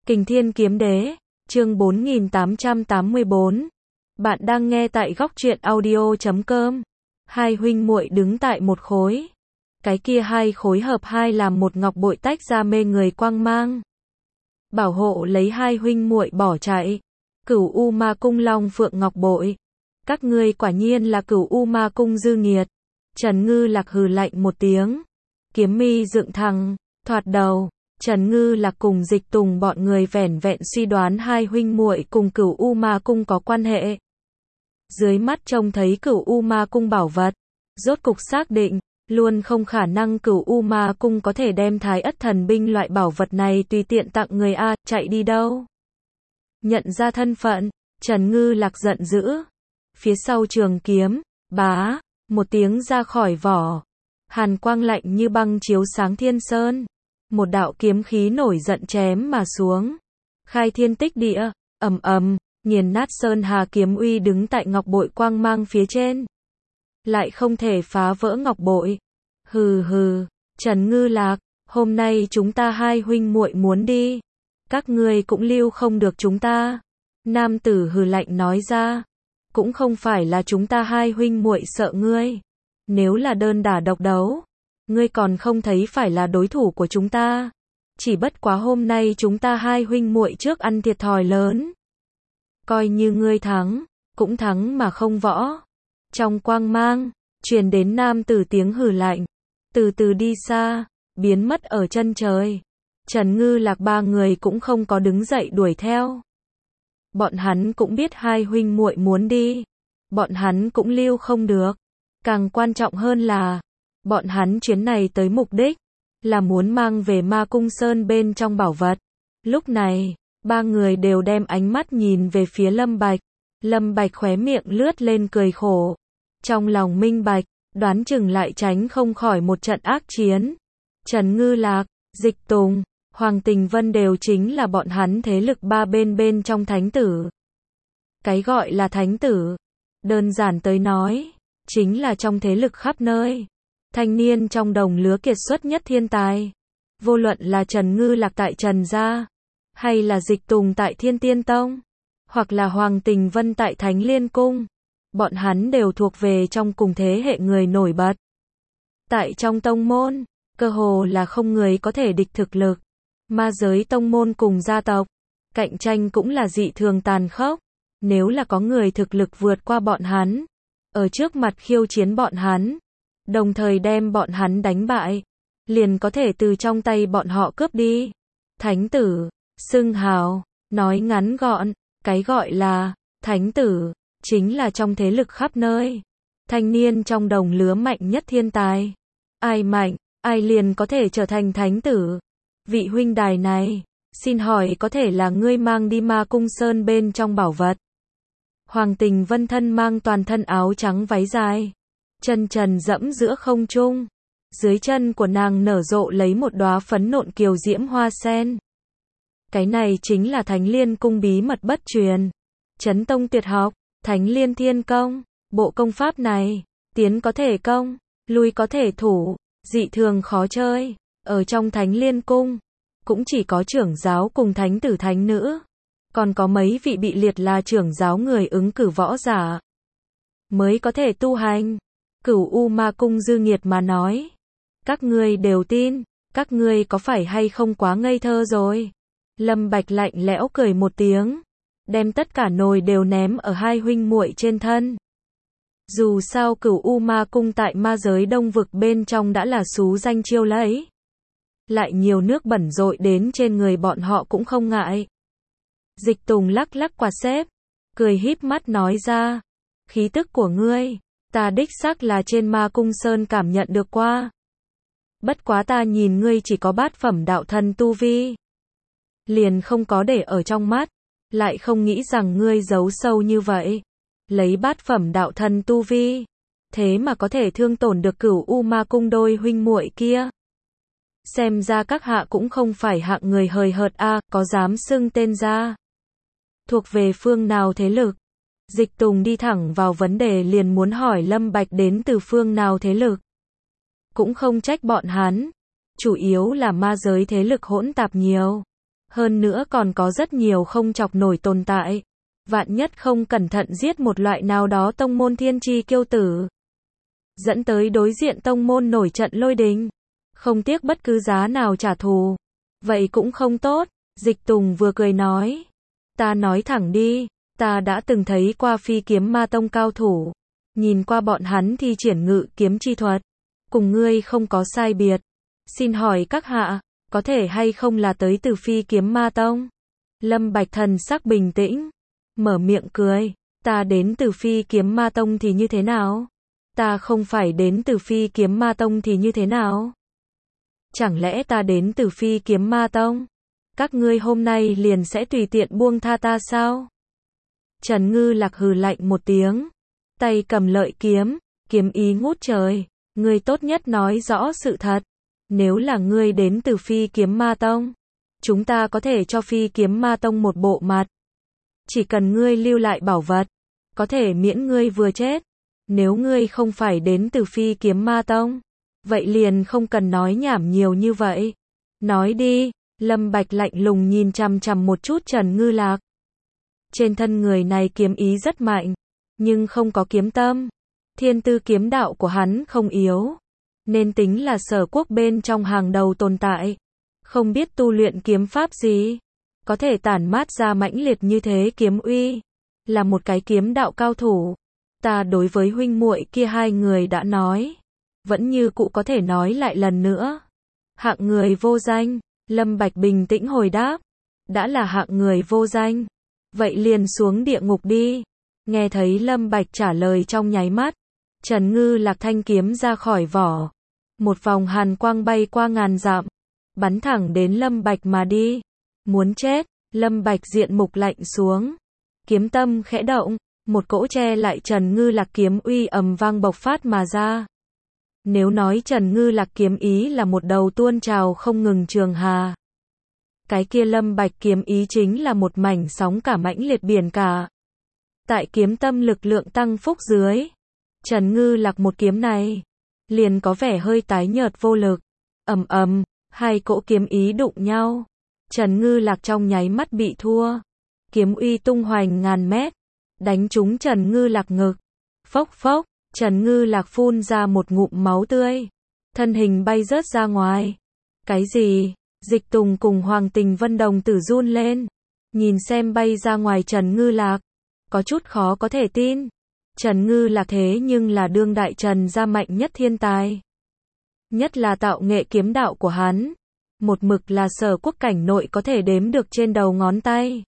Kình Thiên Kiếm Đế, chương 4884. Bạn đang nghe tại góc truyện audio.com. Hai huynh muội đứng tại một khối. Cái kia hai khối hợp hai làm một ngọc bội tách ra mê người quang mang. Bảo hộ lấy hai huynh muội bỏ chạy. Cửu U Ma Cung Long Phượng Ngọc Bội. Các ngươi quả nhiên là Cửu U Ma Cung dư nghiệt. Trần Ngư Lạc hừ lạnh một tiếng. Kiếm mi dựng thẳng, thoạt đầu. Trần Ngư Lạc cùng Dịch Tùng bọn người vẻn vẹn suy đoán hai huynh muội cùng Cửu U Ma Cung có quan hệ. Dưới mắt trông thấy Cửu U Ma Cung bảo vật, rốt cục xác định, luôn không khả năng Cửu U Ma Cung có thể đem Thái Ất Thần Binh loại bảo vật này tùy tiện tặng người a, chạy đi đâu? Nhận ra thân phận, Trần Ngư Lạc giận dữ. Phía sau trường kiếm, bá, một tiếng ra khỏi vỏ. Hàn quang lạnh như băng chiếu sáng thiên sơn. Một đạo kiếm khí nổi giận chém mà xuống. Khai thiên tích địa, ầm ầm, nghiền nát sơn hà kiếm uy đứng tại ngọc bội quang mang phía trên. Lại không thể phá vỡ ngọc bội. Hừ hừ, Trần Ngư Lạc, hôm nay chúng ta hai huynh muội muốn đi. Các ngươi cũng lưu không được chúng ta. Nam tử hừ lạnh nói ra. Cũng không phải là chúng ta hai huynh muội sợ ngươi. Nếu là đơn đả độc đấu, ngươi còn không thấy phải là đối thủ của chúng ta. Chỉ bất quá hôm nay chúng ta hai huynh muội trước ăn thiệt thòi lớn. Coi như ngươi thắng, cũng thắng mà không võ. Trong quang mang, truyền đến nam tử tiếng hừ lạnh. Từ từ đi xa, biến mất ở chân trời. Trần Ngư Lạc ba người cũng không có đứng dậy đuổi theo. Bọn hắn cũng biết hai huynh muội muốn đi. Bọn hắn cũng lưu không được. Càng quan trọng hơn là, bọn hắn chuyến này tới mục đích, là muốn mang về Ma Cung Sơn bên trong bảo vật. Lúc này, ba người đều đem ánh mắt nhìn về phía Lâm Bạch. Lâm Bạch khóe miệng lướt lên cười khổ. Trong lòng minh bạch, đoán chừng lại tránh không khỏi một trận ác chiến. Trần Ngư Lạc, Dịch Tùng, Hoàng Tình Vân đều chính là bọn hắn thế lực ba bên trong thánh tử. Cái gọi là thánh tử, đơn giản tới nói, chính là trong thế lực khắp nơi. Thanh niên trong đồng lứa kiệt xuất nhất thiên tài. Vô luận là Trần Ngư Lạc tại Trần Gia, hay là Dịch Tùng tại Thiên Tiên Tông, hoặc là Hoàng Tình Vân tại Thánh Liên Cung, bọn hắn đều thuộc về trong cùng thế hệ người nổi bật. Tại trong tông môn, cơ hồ là không người có thể địch thực lực. Ma giới tông môn cùng gia tộc, cạnh tranh cũng là dị thường tàn khốc. Nếu là có người thực lực vượt qua bọn hắn, ở trước mặt khiêu chiến bọn hắn, đồng thời đem bọn hắn đánh bại, liền có thể từ trong tay bọn họ cướp đi. Thánh tử, xưng hào, nói ngắn gọn, cái gọi là thánh tử, chính là trong thế lực khắp nơi. Thanh niên trong đồng lứa mạnh nhất thiên tài. Ai mạnh, ai liền có thể trở thành thánh tử. Vị huynh đài này, xin hỏi có thể là ngươi mang đi Ma Cung Sơn bên trong bảo vật? Hoàng Tình Vân thân mang toàn thân áo trắng váy dài, chân trần dẫm giữa không trung. Dưới chân của nàng nở rộ lấy một đóa phấn nộn kiều diễm hoa sen. Cái này chính là Thánh Liên Cung bí mật bất truyền. Chấn tông tuyệt học, Thánh Liên Thiên Công. Bộ công pháp này, tiến có thể công, lui có thể thủ, dị thường khó chơi. Ở trong Thánh Liên Cung, cũng chỉ có trưởng giáo cùng thánh tử thánh nữ. Còn có mấy vị bị liệt là trưởng giáo người ứng cử võ giả mới có thể tu hành. Cửu U Ma Cung dư nghiệt mà nói. Các ngươi đều tin, các ngươi có phải hay không quá ngây thơ rồi? Lâm Bạch lạnh lẽo cười một tiếng, đem tất cả nồi đều ném ở hai huynh muội trên thân. Dù sao Cửu U Ma Cung tại ma giới đông vực bên trong đã là xú danh chiêu lấy. Lại nhiều nước bẩn dội đến trên người bọn họ cũng không ngại. Dịch Tùng lắc lắc quạt xếp, cười híp mắt nói ra. Khí tức của ngươi, ta đích xác là trên Ma Cung Sơn cảm nhận được qua. Bất quá ta nhìn ngươi chỉ có bát phẩm đạo thân tu vi, liền không có để ở trong mắt. Lại không nghĩ rằng ngươi giấu sâu như vậy. Lấy bát phẩm đạo thân tu vi, thế mà có thể thương tổn được Cửu U Ma Cung đôi huynh muội kia. Xem ra các hạ cũng không phải hạng người hời hợt a, có dám xưng tên ra. Thuộc về phương nào thế lực? Dịch Tùng đi thẳng vào vấn đề liền muốn hỏi Lâm Bạch đến từ phương nào thế lực. Cũng không trách bọn hắn, chủ yếu là ma giới thế lực hỗn tạp nhiều. Hơn nữa còn có rất nhiều không chọc nổi tồn tại. Vạn nhất không cẩn thận giết một loại nào đó tông môn thiên chi kiêu tử, dẫn tới đối diện tông môn nổi trận lôi đình, không tiếc bất cứ giá nào trả thù. Vậy cũng không tốt. Dịch Tùng vừa cười nói. Ta nói thẳng đi, ta đã từng thấy qua Phi Kiếm Ma Tông cao thủ. Nhìn qua bọn hắn thi triển ngự kiếm chi thuật. Cùng ngươi không có sai biệt. Xin hỏi các hạ, có thể hay không là tới từ Phi Kiếm Ma Tông? Lâm Bạch thần sắc bình tĩnh, mở miệng cười. Ta đến từ Phi Kiếm Ma Tông thì như thế nào? Ta không phải đến từ Phi Kiếm Ma Tông thì như thế nào? Chẳng lẽ ta đến từ Phi Kiếm Ma Tông? Các ngươi hôm nay liền sẽ tùy tiện buông tha ta sao? Trần Ngư Lạc hừ lạnh một tiếng, tay cầm lợi kiếm, kiếm ý ngút trời. Ngươi tốt nhất nói rõ sự thật. Nếu là ngươi đến từ Phi Kiếm Ma Tông, chúng ta có thể cho Phi Kiếm Ma Tông một bộ mặt. Chỉ cần ngươi lưu lại bảo vật, có thể miễn ngươi vừa chết. Nếu ngươi không phải đến từ Phi Kiếm Ma Tông, vậy liền không cần nói nhảm nhiều như vậy. Nói đi. Lâm Bạch lạnh lùng nhìn chằm chằm một chút Trần Ngư Lạc. Trên thân người này kiếm ý rất mạnh, nhưng không có kiếm tâm. Thiên tư kiếm đạo của hắn không yếu, nên tính là Sở Quốc bên trong hàng đầu tồn tại. Không biết tu luyện kiếm pháp gì, có thể tản mát ra mãnh liệt như thế kiếm uy, là một cái kiếm đạo cao thủ. Ta đối với huynh muội kia hai người đã nói, vẫn như cũ có thể nói lại lần nữa. Hạng người vô danh. Lâm Bạch bình tĩnh hồi đáp. Đã là hạng người vô danh, vậy liền xuống địa ngục đi. Nghe thấy Lâm Bạch trả lời trong nháy mắt, Trần Ngư Lạc thanh kiếm ra khỏi vỏ. Một vòng hàn quang bay qua ngàn dặm, bắn thẳng đến Lâm Bạch mà đi. Muốn chết. Lâm Bạch diện mục lạnh xuống, kiếm tâm khẽ động, một cỗ che lại Trần Ngư Lạc kiếm uy ầm vang bộc phát mà ra. Nếu nói Trần Ngư Lạc kiếm ý là một đầu tuôn trào không ngừng trường hà, cái kia Lâm Bạch kiếm ý chính là một mảnh sóng cả mãnh liệt biển cả. Tại kiếm tâm lực lượng tăng phúc dưới, Trần Ngư Lạc một kiếm này liền có vẻ hơi tái nhợt vô lực. Ầm ầm, hai cỗ kiếm ý đụng nhau. Trần Ngư Lạc trong nháy mắt bị thua. Kiếm uy tung hoành ngàn mét, đánh trúng Trần Ngư Lạc ngực. Phốc phốc. Trần Ngư Lạc phun ra một ngụm máu tươi, thân hình bay rớt ra ngoài. Cái gì? Dịch Tùng cùng Hoàng Tình Vân đồng tử run lên, nhìn xem bay ra ngoài Trần Ngư Lạc, có chút khó có thể tin. Trần Ngư Lạc thế nhưng là đương đại Trần gia mạnh nhất thiên tài, nhất là tạo nghệ kiếm đạo của hắn, một mực là Sở Quốc cảnh nội có thể đếm được trên đầu ngón tay.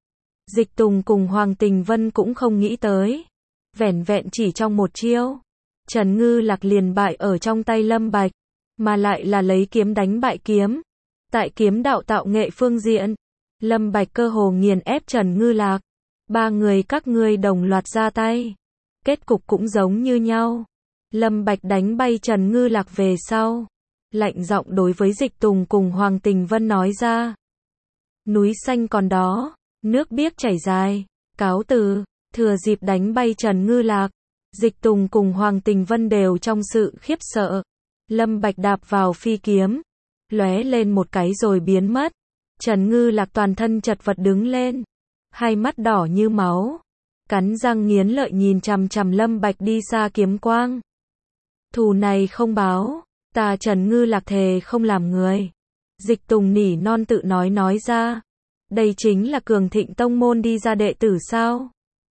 Dịch Tùng cùng Hoàng Tình Vân cũng không nghĩ tới, vẻn vẹn chỉ trong một chiêu, Trần Ngư Lạc liền bại ở trong tay Lâm Bạch, mà lại là lấy kiếm đánh bại kiếm. Tại kiếm đạo tạo nghệ phương diện, Lâm Bạch cơ hồ nghiền ép Trần Ngư Lạc. Ba người các ngươi đồng loạt ra tay, kết cục cũng giống như nhau. Lâm Bạch đánh bay Trần Ngư Lạc về sau, lạnh giọng đối với Dịch Tùng cùng Hoàng Tình Vân nói ra. Núi xanh còn đó, nước biếc chảy dài, cáo từ. Thừa dịp đánh bay Trần Ngư Lạc, Dịch Tùng cùng Hoàng Tình Vân đều trong sự khiếp sợ. Lâm Bạch đạp vào phi kiếm, lóe lên một cái rồi biến mất. Trần Ngư Lạc toàn thân chật vật đứng lên, hai mắt đỏ như máu, cắn răng nghiến lợi nhìn chằm chằm Lâm Bạch đi xa kiếm quang. Thù này không báo, ta Trần Ngư Lạc thề không làm người. Dịch Tùng nỉ non tự nói ra. Đây chính là cường thịnh tông môn đi ra đệ tử sao?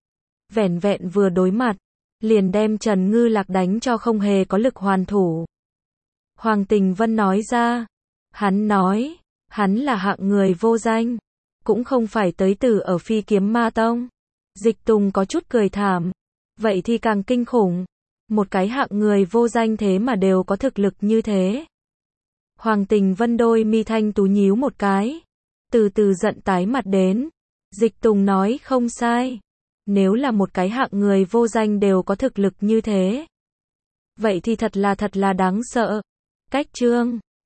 Vẻn vẹn vừa đối mặt, liền đem Trần Ngư Lạc đánh cho không hề có lực hoàn thủ. Hoàng Tình Vân nói ra. Hắn nói, hắn là hạng người vô danh, cũng không phải tới từ ở Phi Kiếm Ma Tông. Dịch Tùng có chút cười thảm. Vậy thì càng kinh khủng. Một cái hạng người vô danh thế mà đều có thực lực như thế. Hoàng Tình Vân đôi mi thanh tú nhíu một cái, từ từ giận tái mặt đến. Dịch Tùng nói không sai. Nếu là một cái hạng người vô danh đều có thực lực như thế, vậy thì thật là đáng sợ. Cách chương